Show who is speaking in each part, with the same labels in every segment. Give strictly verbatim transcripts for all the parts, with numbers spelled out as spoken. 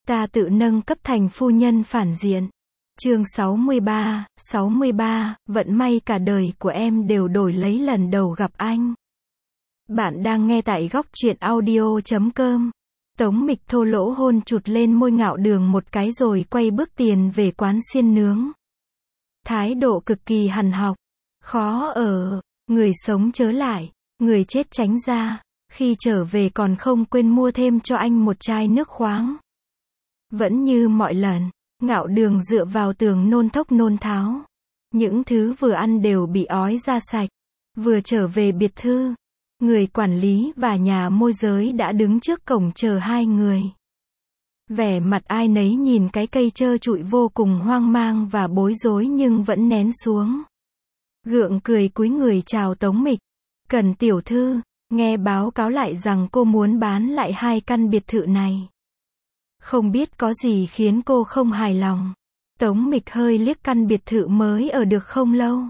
Speaker 1: Ta tự nâng cấp thành phu nhân phản diện. Chương sáu mươi ba, sáu mươi ba, vận may cả đời của em đều đổi lấy lần đầu gặp anh. Bạn đang nghe tại góc truyện audio chấm com. Tống Mịch thô lỗ hôn chụt lên môi Ngạo Đường một cái rồi quay bước tiền về quán xiên nướng. Thái độ cực kỳ hằn học. Khó ở, người sống chớ lại, người chết tránh ra. Khi trở về còn không quên mua thêm cho anh một chai nước khoáng. Vẫn như mọi lần, Ngạo Đường dựa vào tường nôn thốc nôn tháo. Những thứ vừa ăn đều bị ói ra sạch. Vừa trở về biệt thự, người quản lý và nhà môi giới đã đứng trước cổng chờ hai người. Vẻ mặt ai nấy nhìn cái cây trơ trụi vô cùng hoang mang và bối rối nhưng vẫn nén xuống. Gượng cười cúi người chào Tống Mịch. Cần tiểu thư, nghe báo cáo lại rằng cô muốn bán lại hai căn biệt thự này. Không biết có gì khiến cô không hài lòng. Tống Mịch hơi liếc căn biệt thự mới ở được không lâu.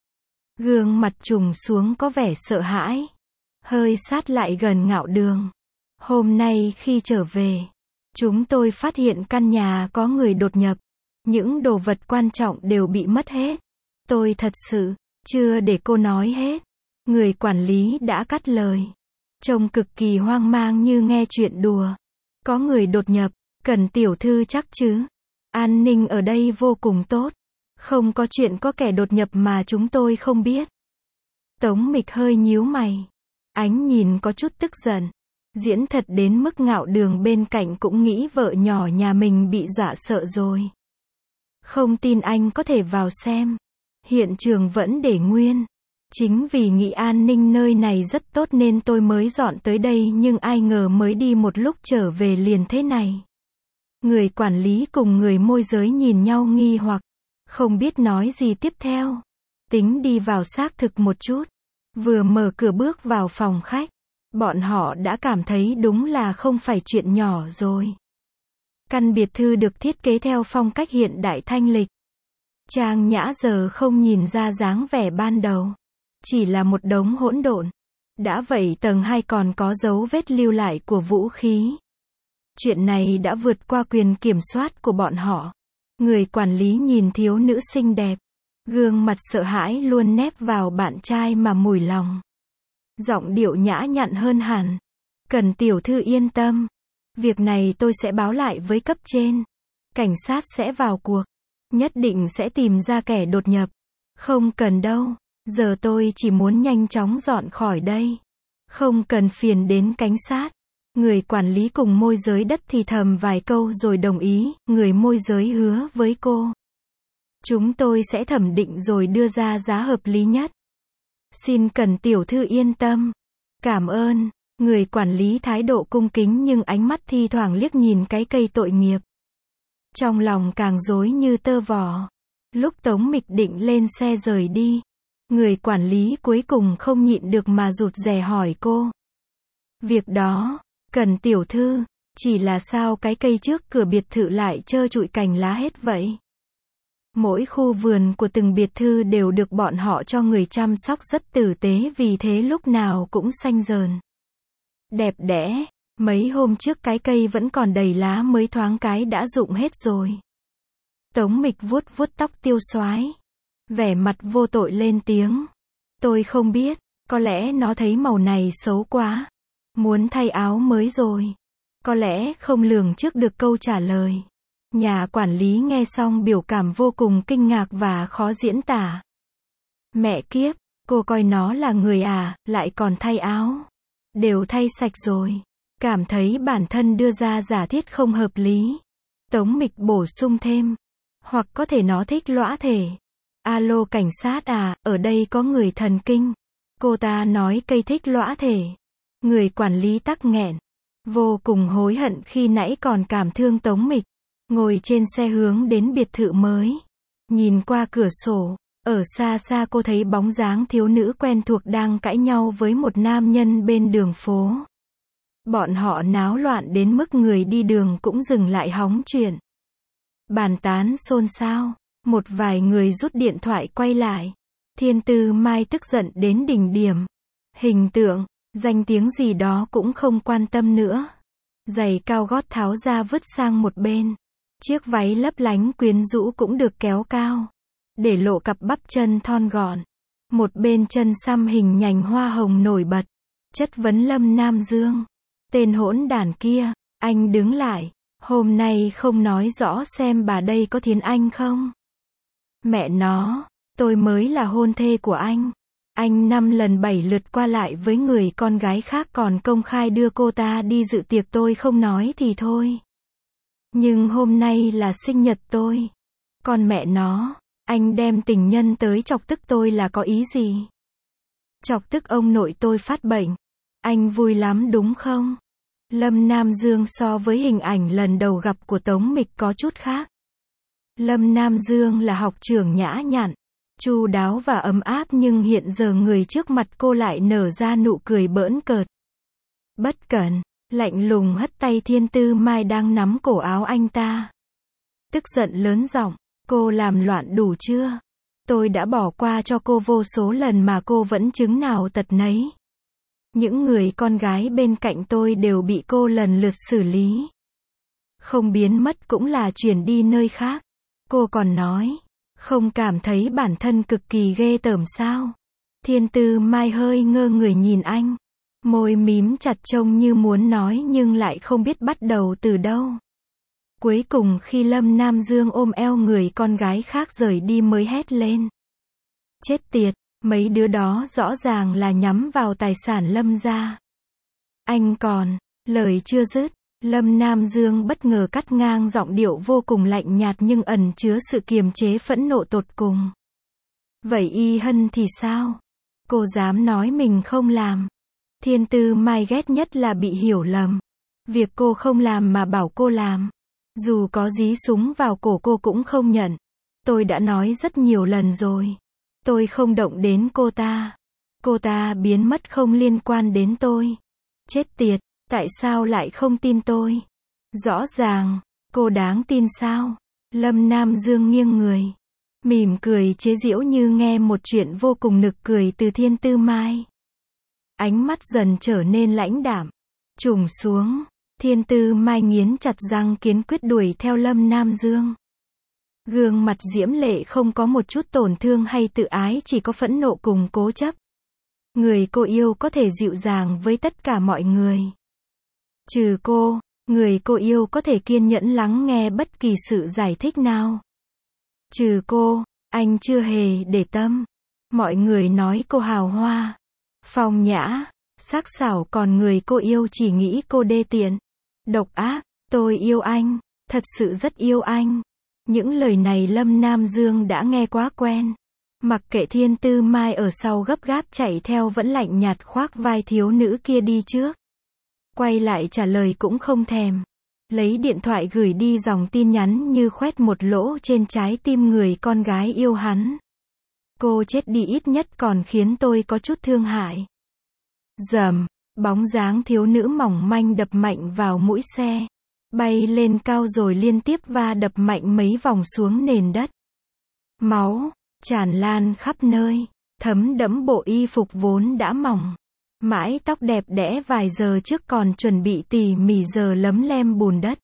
Speaker 1: Gương mặt trùng xuống có vẻ sợ hãi. Hơi sát lại gần Ngạo Đường. Hôm nay khi trở về, chúng tôi phát hiện căn nhà có người đột nhập. Những đồ vật quan trọng đều bị mất hết. Tôi thật sự, chưa để cô nói hết. Người quản lý đã cắt lời. Trông cực kỳ hoang mang như nghe chuyện đùa. Có người đột nhập, Cần tiểu thư chắc chứ? An ninh ở đây vô cùng tốt. Không có chuyện có kẻ đột nhập mà chúng tôi không biết. Tống Mịch hơi nhíu mày. Ánh nhìn có chút tức giận. Diễn thật đến mức Ngạo Đường bên cạnh cũng nghĩ vợ nhỏ nhà mình bị dọa sợ rồi. Không tin anh có thể vào xem. Hiện trường vẫn để nguyên. Chính vì nghĩ an ninh nơi này rất tốt nên tôi mới dọn tới đây nhưng ai ngờ mới đi một lúc trở về liền thế này. Người quản lý cùng người môi giới nhìn nhau nghi hoặc, không biết nói gì tiếp theo. Tính đi vào xác thực một chút. Vừa mở cửa bước vào phòng khách, bọn họ đã cảm thấy đúng là không phải chuyện nhỏ rồi. Căn biệt thự được thiết kế theo phong cách hiện đại thanh lịch. Trang nhã giờ không nhìn ra dáng vẻ ban đầu. Chỉ là một đống hỗn độn. Đã vậy tầng hai còn có dấu vết lưu lại của vũ khí. Chuyện này đã vượt qua quyền kiểm soát của bọn họ. Người quản lý nhìn thiếu nữ xinh đẹp. Gương mặt sợ hãi luôn nép vào bạn trai mà mùi lòng. Giọng điệu nhã nhặn hơn hẳn. Cần tiểu thư yên tâm. Việc này tôi sẽ báo lại với cấp trên. Cảnh sát sẽ vào cuộc. Nhất định sẽ tìm ra kẻ đột nhập. Không cần đâu. Giờ tôi chỉ muốn nhanh chóng dọn khỏi đây. Không cần phiền đến cảnh sát. Người quản lý cùng môi giới đất thì thầm vài câu rồi đồng ý. Người môi giới hứa với cô. Chúng tôi sẽ thẩm định rồi đưa ra giá hợp lý nhất. Xin Cần tiểu thư yên tâm. Cảm ơn. Người quản lý thái độ cung kính nhưng ánh mắt thi thoảng liếc nhìn cái cây tội nghiệp. Trong lòng càng rối như tơ vò. Lúc Tống Mịch định lên xe rời đi, người quản lý cuối cùng không nhịn được mà rụt rè hỏi cô. Việc đó, Cần tiểu thư, chỉ là sao cái cây trước cửa biệt thự lại trơ trụi cành lá hết vậy? Mỗi khu vườn của từng biệt thự đều được bọn họ cho người chăm sóc rất tử tế vì thế lúc nào cũng xanh rờn. Đẹp đẽ, mấy hôm trước cái cây vẫn còn đầy lá mới thoáng cái đã rụng hết rồi. Tống Mịch vuốt vuốt tóc tiêu xoái. Vẻ mặt vô tội lên tiếng. Tôi không biết, có lẽ nó thấy màu này xấu quá. Muốn thay áo mới rồi. Có lẽ không lường trước được câu trả lời. Nhà quản lý nghe xong biểu cảm vô cùng kinh ngạc và khó diễn tả. Mẹ kiếp, cô coi nó là người à, lại còn thay áo. Đều thay sạch rồi. Cảm thấy bản thân đưa ra giả thiết không hợp lý. Tống Mịch bổ sung thêm. Hoặc có thể nó thích lõa thể. Alo cảnh sát à, ở đây có người thần kinh. Cô ta nói cây thích lõa thể. Người quản lý tắc nghẹn. Vô cùng hối hận khi nãy còn cảm thương Tống Mịch. Ngồi trên xe hướng đến biệt thự mới. Nhìn qua cửa sổ. Ở xa xa cô thấy bóng dáng thiếu nữ quen thuộc đang cãi nhau với một nam nhân bên đường phố. Bọn họ náo loạn đến mức người đi đường cũng dừng lại hóng chuyện. Bàn tán xôn xao. Một vài người rút điện thoại quay lại. Thiên Tư Mai tức giận đến đỉnh điểm. Hình tượng, danh tiếng gì đó cũng không quan tâm nữa. Giày cao gót tháo ra vứt sang một bên. Chiếc váy lấp lánh quyến rũ cũng được kéo cao, để lộ cặp bắp chân thon gọn. Một bên chân xăm hình nhành hoa hồng nổi bật. Chất vấn Lâm Nam Dương. Tên hỗn đản kia, anh đứng lại. Hôm nay không nói rõ xem bà đây có thiến anh không? Mẹ nó, tôi mới là hôn thê của anh. Anh năm lần bảy lượt qua lại với người con gái khác còn công khai đưa cô ta đi dự tiệc tôi không nói thì thôi. Nhưng hôm nay là sinh nhật tôi. Còn mẹ nó, anh đem tình nhân tới chọc tức tôi là có ý gì? Chọc tức ông nội tôi phát bệnh. Anh vui lắm đúng không? Lâm Nam Dương so với hình ảnh lần đầu gặp của Tống Mịch có chút khác. Lâm Nam Dương là học trưởng nhã nhặn, chu đáo và ấm áp nhưng hiện giờ người trước mặt cô lại nở ra nụ cười bỡn cợt. Bất cẩn, lạnh lùng hất tay Thiên Tư Mai đang nắm cổ áo anh ta. Tức giận lớn giọng, cô làm loạn đủ chưa? Tôi đã bỏ qua cho cô vô số lần mà cô vẫn chứng nào tật nấy. Những người con gái bên cạnh tôi đều bị cô lần lượt xử lý. Không biến mất cũng là chuyển đi nơi khác. Cô còn nói, không cảm thấy bản thân cực kỳ ghê tởm sao? Thiên Tư Mai hơi ngơ người nhìn anh. Môi mím chặt trông như muốn nói nhưng lại không biết bắt đầu từ đâu. Cuối cùng khi Lâm Nam Dương ôm eo người con gái khác rời đi mới hét lên. Chết tiệt, mấy đứa đó rõ ràng là nhắm vào tài sản Lâm gia. Anh còn, lời chưa dứt, Lâm Nam Dương bất ngờ cắt ngang giọng điệu vô cùng lạnh nhạt nhưng ẩn chứa sự kiềm chế phẫn nộ tột cùng. Vậy Y Hân thì sao? Cô dám nói mình không làm. Thiên Tư Mai ghét nhất là bị hiểu lầm. Việc cô không làm mà bảo cô làm. Dù có dí súng vào cổ cô cũng không nhận. Tôi đã nói rất nhiều lần rồi. Tôi không động đến cô ta. Cô ta biến mất không liên quan đến tôi. Chết tiệt, tại sao lại không tin tôi? Rõ ràng, cô đáng tin sao? Lâm Nam Dương nghiêng người. Mỉm cười chế giễu như nghe một chuyện vô cùng nực cười từ Thiên Tư Mai. Ánh mắt dần trở nên lãnh đạm. Trùng xuống. Thiên Tư Mai nghiến chặt răng kiên quyết đuổi theo Lâm Nam Dương. Gương mặt diễm lệ không có một chút tổn thương hay tự ái, chỉ có phẫn nộ cùng cố chấp. Người cô yêu có thể dịu dàng với tất cả mọi người. Trừ cô, người cô yêu có thể kiên nhẫn lắng nghe bất kỳ sự giải thích nào. Trừ cô, anh chưa hề để tâm. Mọi người nói cô hào hoa, phong nhã, sắc sảo, còn người cô yêu chỉ nghĩ cô đê tiện, độc ác. Tôi yêu anh, thật sự rất yêu anh. Những lời này Lâm Nam Dương đã nghe quá quen. Mặc kệ Thiên Tư Mai ở sau gấp gáp chạy theo vẫn lạnh nhạt khoác vai thiếu nữ kia đi trước. Quay lại trả lời cũng không thèm. Lấy điện thoại gửi đi dòng tin nhắn như khoét một lỗ trên trái tim người con gái yêu hắn. Cô chết đi ít nhất còn khiến tôi có chút thương hại. Rầm, bóng dáng thiếu nữ mỏng manh đập mạnh vào mũi xe. Bay lên cao rồi liên tiếp va đập mạnh mấy vòng xuống nền đất. Máu tràn lan khắp nơi, thấm đẫm bộ y phục vốn đã mỏng. Mái tóc đẹp đẽ vài giờ trước còn chuẩn bị tỉ mỉ giờ lấm lem bùn đất.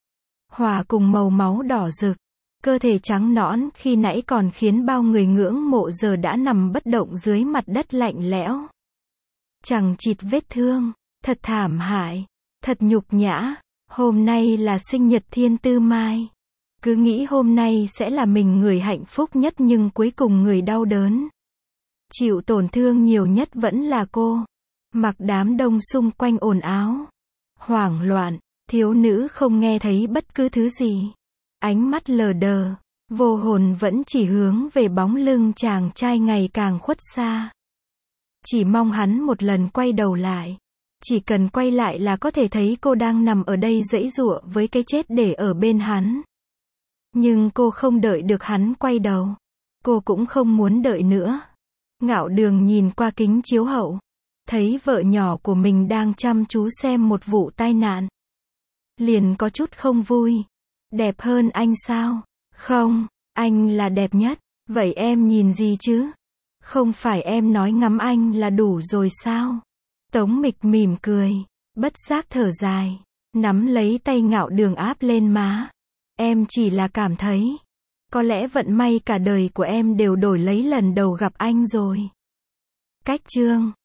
Speaker 1: Hòa cùng màu máu đỏ rực. Cơ thể trắng nõn khi nãy còn khiến bao người ngưỡng mộ giờ đã nằm bất động dưới mặt đất lạnh lẽo. Chẳng chịt vết thương, thật thảm hại, thật nhục nhã. Hôm nay là sinh nhật Thiên Tư Mai. Cứ nghĩ hôm nay sẽ là mình người hạnh phúc nhất nhưng cuối cùng người đau đớn. Chịu tổn thương nhiều nhất vẫn là cô. Mặc đám đông xung quanh ồn ào, hoảng loạn, thiếu nữ không nghe thấy bất cứ thứ gì. Ánh mắt lờ đờ, vô hồn vẫn chỉ hướng về bóng lưng chàng trai ngày càng khuất xa. Chỉ mong hắn một lần quay đầu lại. Chỉ cần quay lại là có thể thấy cô đang nằm ở đây giãy giụa với cái chết để ở bên hắn. Nhưng cô không đợi được hắn quay đầu. Cô cũng không muốn đợi nữa. Ngạo Đường nhìn qua kính chiếu hậu. Thấy vợ nhỏ của mình đang chăm chú xem một vụ tai nạn. Liền có chút không vui. Đẹp hơn anh sao? Không, anh là đẹp nhất. Vậy em nhìn gì chứ? Không phải em nói ngắm anh là đủ rồi sao? Tống Mịch mỉm cười, bất giác thở dài. Nắm lấy tay Ngạo Đường áp lên má. Em chỉ là cảm thấy, có lẽ vận may cả đời của em đều đổi lấy lần đầu gặp anh rồi. Cách chương